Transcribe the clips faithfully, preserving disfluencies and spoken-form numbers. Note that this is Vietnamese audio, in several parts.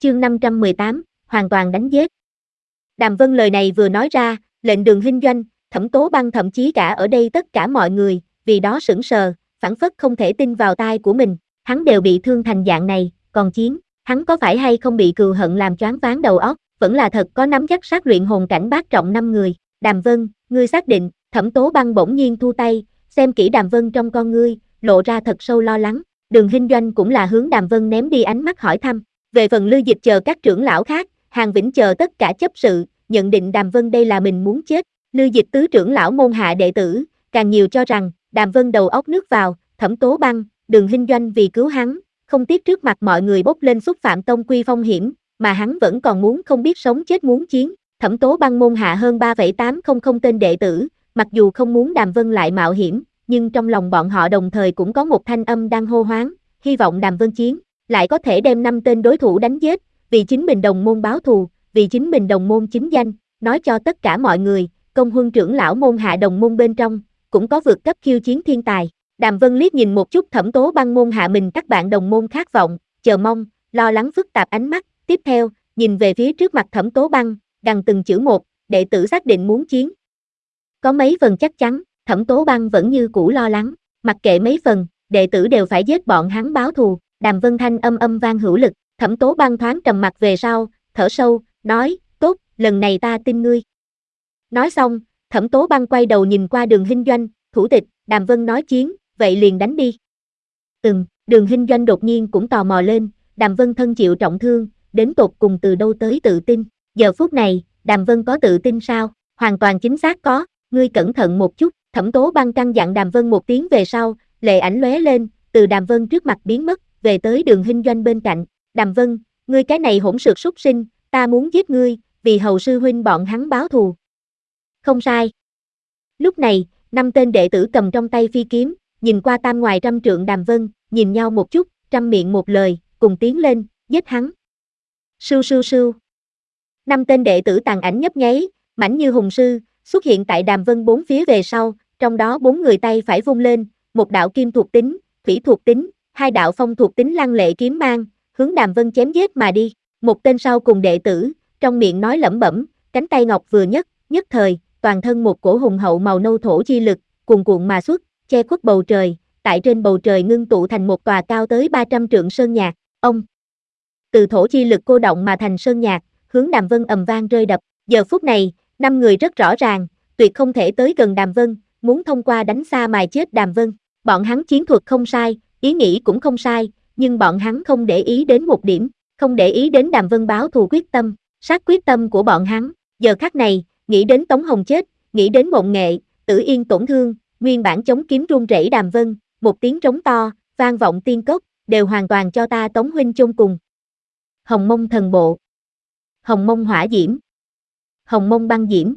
chương năm trăm mười tám, hoàn toàn đánh giết. Đàm Vân lời này vừa nói ra, lệnh Đường Hinh Doanh, Thẩm Tố Băng thậm chí cả ở đây tất cả mọi người, vì đó sững sờ, phảng phất không thể tin vào tai của mình, hắn đều bị thương thành dạng này, còn chiến, hắn có phải hay không bị cừu hận làm choáng váng đầu óc, vẫn là thật có nắm chắc sát luyện hồn cảnh bát trọng năm người. Đàm Vân, ngươi xác định? Thẩm Tố Băng bỗng nhiên thu tay, xem kỹ Đàm Vân trong con ngươi, lộ ra thật sâu lo lắng. Đường Hinh Doanh cũng là hướng Đàm Vân ném đi ánh mắt hỏi thăm. Về phần Lư Dịch chờ các trưởng lão khác, Hàn Vĩnh chờ tất cả chấp sự, nhận định Đàm Vân đây là mình muốn chết. Lư Dịch tứ trưởng lão môn hạ đệ tử, càng nhiều cho rằng Đàm Vân đầu óc nước vào. Thẩm Tố Băng, Đường Hinh Doanh vì cứu hắn, không tiếc trước mặt mọi người bốc lên xúc phạm tông quy phong hiểm, mà hắn vẫn còn muốn không biết sống chết muốn chiến. Thẩm Tố Băng môn hạ hơn ba phẩy tám không không tên đệ tử, mặc dù không muốn Đàm Vân lại mạo hiểm, nhưng trong lòng bọn họ đồng thời cũng có một thanh âm đang hô hoáng, hy vọng Đàm Vân chiến, lại có thể đem năm tên đối thủ đánh giết, vì chính mình đồng môn báo thù, vì chính mình đồng môn chính danh, nói cho tất cả mọi người, Công Huân trưởng lão môn hạ đồng môn bên trong, cũng có vượt cấp khiêu chiến thiên tài. Đàm Vân liếc nhìn một chút Thẩm Tố Băng môn hạ mình các bạn đồng môn khát vọng, chờ mong, lo lắng phức tạp ánh mắt, tiếp theo, nhìn về phía trước mặt Thẩm Tố Băng, gằn từng chữ một, đệ tử xác định muốn chiến. Có mấy phần chắc chắn, Thẩm Tố Băng vẫn như cũ lo lắng, mặc kệ mấy phần, đệ tử đều phải giết bọn hắn báo thù. Đàm Vân thanh âm âm vang hữu lực, Thẩm Tố Băng thoáng trầm mặt về sau, thở sâu, nói, tốt, lần này ta tin ngươi. Nói xong, Thẩm Tố Băng quay đầu nhìn qua Đường Hinh Doanh, thủ tịch, Đàm Vân nói chiến, vậy liền đánh đi. Ừm, Đường Hinh Doanh đột nhiên cũng tò mò lên, Đàm Vân thân chịu trọng thương, đến tột cùng từ đâu tới tự tin. Giờ phút này, Đàm Vân có tự tin sao? Hoàn toàn chính xác có, ngươi cẩn thận một chút. Thẩm Tố Băng căn dặn Đàm Vân một tiếng về sau, lệ ảnh lóe lên, từ Đàm Vân trước mặt biến mất, về tới Đường Hinh Doanh bên cạnh. Đàm Vân, ngươi cái này hỗn xược súc sinh, ta muốn giết ngươi, vì hầu sư huynh bọn hắn báo thù. Không sai. Lúc này, năm tên đệ tử cầm trong tay phi kiếm, nhìn qua tam ngoài trăm trượng Đàm Vân, nhìn nhau một chút, trăm miệng một lời, cùng tiến lên, giết hắn. Sưu sưu sưu. Năm tên đệ tử tàn ảnh nhấp nháy, mảnh như hùng sư, xuất hiện tại Đàm Vân bốn phía về sau, trong đó bốn người tay phải vung lên, một đạo kim thuộc tính, thủy thuộc tính, hai đạo phong thuộc tính lăng lệ kiếm mang, hướng Đàm Vân chém giết mà đi. Một tên sau cùng đệ tử, trong miệng nói lẩm bẩm, cánh tay ngọc vừa nhấc, nhất thời, toàn thân một cổ hùng hậu màu nâu thổ chi lực, cuồn cuộn mà xuất, che khuất bầu trời, tại trên bầu trời ngưng tụ thành một tòa cao tới ba trăm trượng sơn nhạc. Ông từ thổ chi lực cô động mà thành sơn nhạc, hướng Đàm Vân ầm vang rơi đập. Giờ phút này, năm người rất rõ ràng, tuyệt không thể tới gần Đàm Vân, muốn thông qua đánh xa mài chết Đàm Vân. Bọn hắn chiến thuật không sai, ý nghĩ cũng không sai, nhưng bọn hắn không để ý đến một điểm, không để ý đến Đàm Vân báo thù quyết tâm, sát quyết tâm của bọn hắn. Giờ khắc này, nghĩ đến Tống Hồng chết, nghĩ đến Mộng Nghệ, Tử Yên tổn thương, nguyên bản chống kiếm run rẩy Đàm Vân, một tiếng trống to, vang vọng tiên cốc, đều hoàn toàn cho ta Tống huynh chôn cùng. Hồng Mông thần bộ, Hồng Mông hỏa diễm, Hồng Mông băng diễm.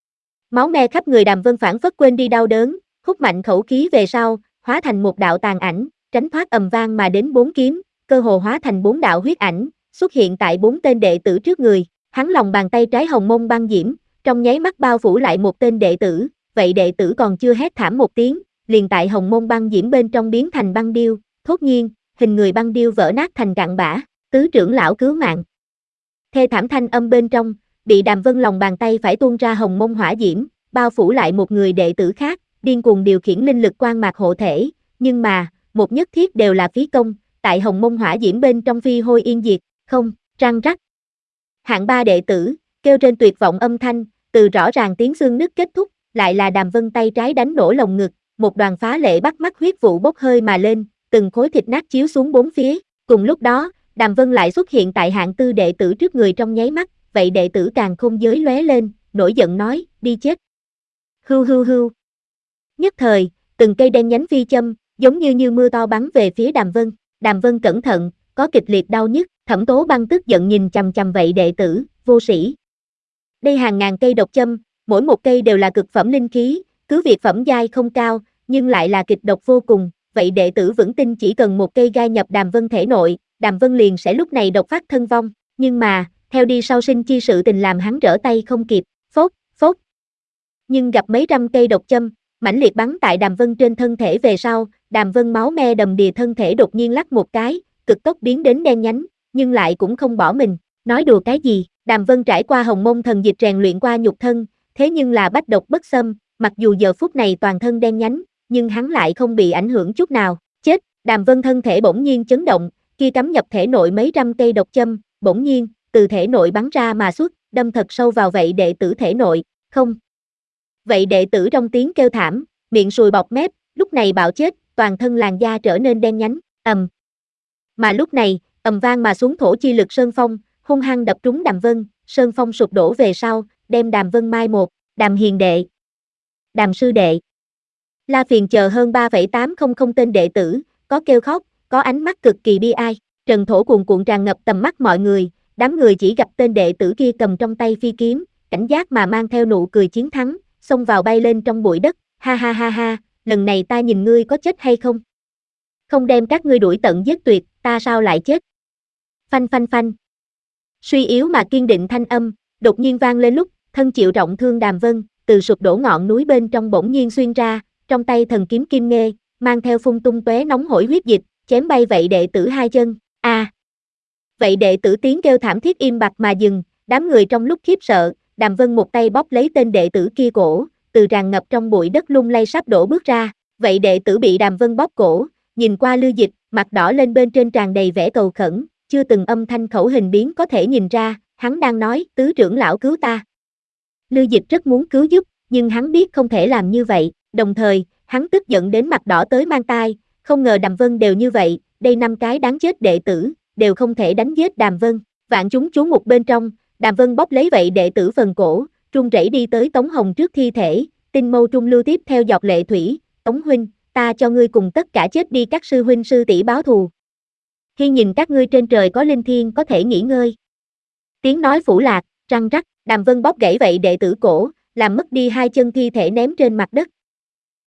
Máu me khắp người Đàm Vân phản phất quên đi đau đớn, hút mạnh khẩu khí về sau, hóa thành một đạo tàn ảnh, tránh thoát ầm vang mà đến bốn kiếm, cơ hồ hóa thành bốn đạo huyết ảnh, xuất hiện tại bốn tên đệ tử trước người. Hắn lòng bàn tay trái Hồng Mông băng diễm, trong nháy mắt bao phủ lại một tên đệ tử, vậy đệ tử còn chưa hét thảm một tiếng, liền tại Hồng Mông băng diễm bên trong biến thành băng điêu, thốt nhiên, hình người băng điêu vỡ nát thành cặn bã, tứ trưởng lão cứu mạng. Thê thảm thanh âm bên trong, bị Đàm Vân lòng bàn tay phải tuôn ra Hồng Mông hỏa diễm, bao phủ lại một người đệ tử khác, điên cuồng điều khiển linh lực quang mạc hộ thể, nhưng mà, một nhất thiết đều là phí công, tại Hồng Mông hỏa diễm bên trong phi hôi yên diệt, không, răng rắc. Hạng ba đệ tử, kêu trên tuyệt vọng âm thanh, từ rõ ràng tiếng xương nứt kết thúc, lại là Đàm Vân tay trái đánh nổ lồng ngực, một đoàn phá lệ bắt mắt huyết vụ bốc hơi mà lên, từng khối thịt nát chiếu xuống bốn phía. Cùng lúc đó, Đàm Vân lại xuất hiện tại hạng tư đệ tử trước người trong nháy mắt, vậy đệ tử càng không giới lóe lên, nổi giận nói, đi chết. Hưu hưu hưu. Nhất thời, từng cây đen nhánh phi châm, giống như như mưa to bắn về phía Đàm Vân. Đàm Vân cẩn thận, có kịch liệt đau nhức, Thẩm Tố Băng tức giận nhìn chằm chằm vậy đệ tử, vô sĩ. Đây hàng ngàn cây độc châm, mỗi một cây đều là cực phẩm linh khí, cứ việc phẩm giai không cao, nhưng lại là kịch độc vô cùng, vậy đệ tử vững tin chỉ cần một cây gai nhập Đàm Vân thể nội, Đàm Vân liền sẽ lúc này độc phát thân vong, nhưng mà, theo đi sau sinh chi sự tình làm hắn trở tay không kịp, phốt, phốt. Nhưng gặp mấy trăm cây độc châm, mãnh liệt bắn tại Đàm Vân trên thân thể về sau, Đàm Vân máu me đầm đìa thân thể đột nhiên lắc một cái, cực tốc biến đến đen nhánh, nhưng lại cũng không bỏ mình. Nói đùa cái gì, Đàm Vân trải qua hồng môn thần dịch rèn luyện qua nhục thân, thế nhưng là bách độc bất xâm, mặc dù giờ phút này toàn thân đen nhánh, nhưng hắn lại không bị ảnh hưởng chút nào. Chết, Đàm Vân thân thể bỗng nhiên chấn động, kia cắm nhập thể nội mấy trăm cây độc châm, bỗng nhiên, từ thể nội bắn ra mà xuất, đâm thật sâu vào vậy đệ tử thể nội, không. Vậy đệ tử trong tiếng kêu thảm, miệng sùi bọt mép, lúc này bạo chết, toàn thân làn da trở nên đen nhánh, ầm. Mà lúc này, ầm vang mà xuống thổ chi lực sơn phong, hung hăng đập trúng Đàm Vân, sơn phong sụp đổ về sau, đem Đàm Vân mai một, Đàm hiền đệ, Đàm sư đệ. La Phiền chờ hơn ba phẩy tám không tên đệ tử, có kêu khóc, có ánh mắt cực kỳ bi ai, trần thổ cuồn cuộn tràn ngập tầm mắt mọi người, đám người chỉ gặp tên đệ tử kia cầm trong tay phi kiếm, cảnh giác mà mang theo nụ cười chiến thắng, xông vào bay lên trong bụi đất, ha ha ha ha, lần này ta nhìn ngươi có chết hay không? Không đem các ngươi đuổi tận giết tuyệt, ta sao lại chết? Phanh phanh phanh. Suy yếu mà kiên định thanh âm, đột nhiên vang lên lúc, thân chịu trọng thương Đàm Vân, từ sụp đổ ngọn núi bên trong bỗng nhiên xuyên ra, trong tay thần kiếm kim nghê, mang theo phun tung tóe nóng hổi huyết dịch, chém bay vậy đệ tử hai chân, a. À. Vậy đệ tử tiếng kêu thảm thiết im bặt mà dừng, đám người trong lúc khiếp sợ, Đàm Vân một tay bóp lấy tên đệ tử kia cổ, từ tràn ngập trong bụi đất lung lay sắp đổ bước ra, vậy đệ tử bị Đàm Vân bóp cổ, nhìn qua Lưu Dịch, mặt đỏ lên bên trên tràn đầy vẻ cầu khẩn, chưa từng âm thanh khẩu hình biến có thể nhìn ra, hắn đang nói, tứ trưởng lão cứu ta. Lưu Dịch rất muốn cứu giúp, nhưng hắn biết không thể làm như vậy, đồng thời, hắn tức giận đến mặt đỏ tới mang tai, không ngờ Đàm Vân đều như vậy, đây năm cái đáng chết đệ tử, đều không thể đánh giết Đàm Vân, vạn chúng chú mục bên trong, Đàm Vân bóp lấy vậy đệ tử phần cổ, run rẩy đi tới Tống Hồng trước thi thể, tinh mâu trung lưu tiếp theo giọt lệ thủy, Tống huynh, ta cho ngươi cùng tất cả chết đi các sư huynh sư tỷ báo thù. Khi nhìn các ngươi trên trời có linh thiên có thể nghỉ ngơi. Tiếng nói phủ lạc, răng rắc, Đàm Vân bóp gãy vậy đệ tử cổ, làm mất đi hai chân thi thể ném trên mặt đất,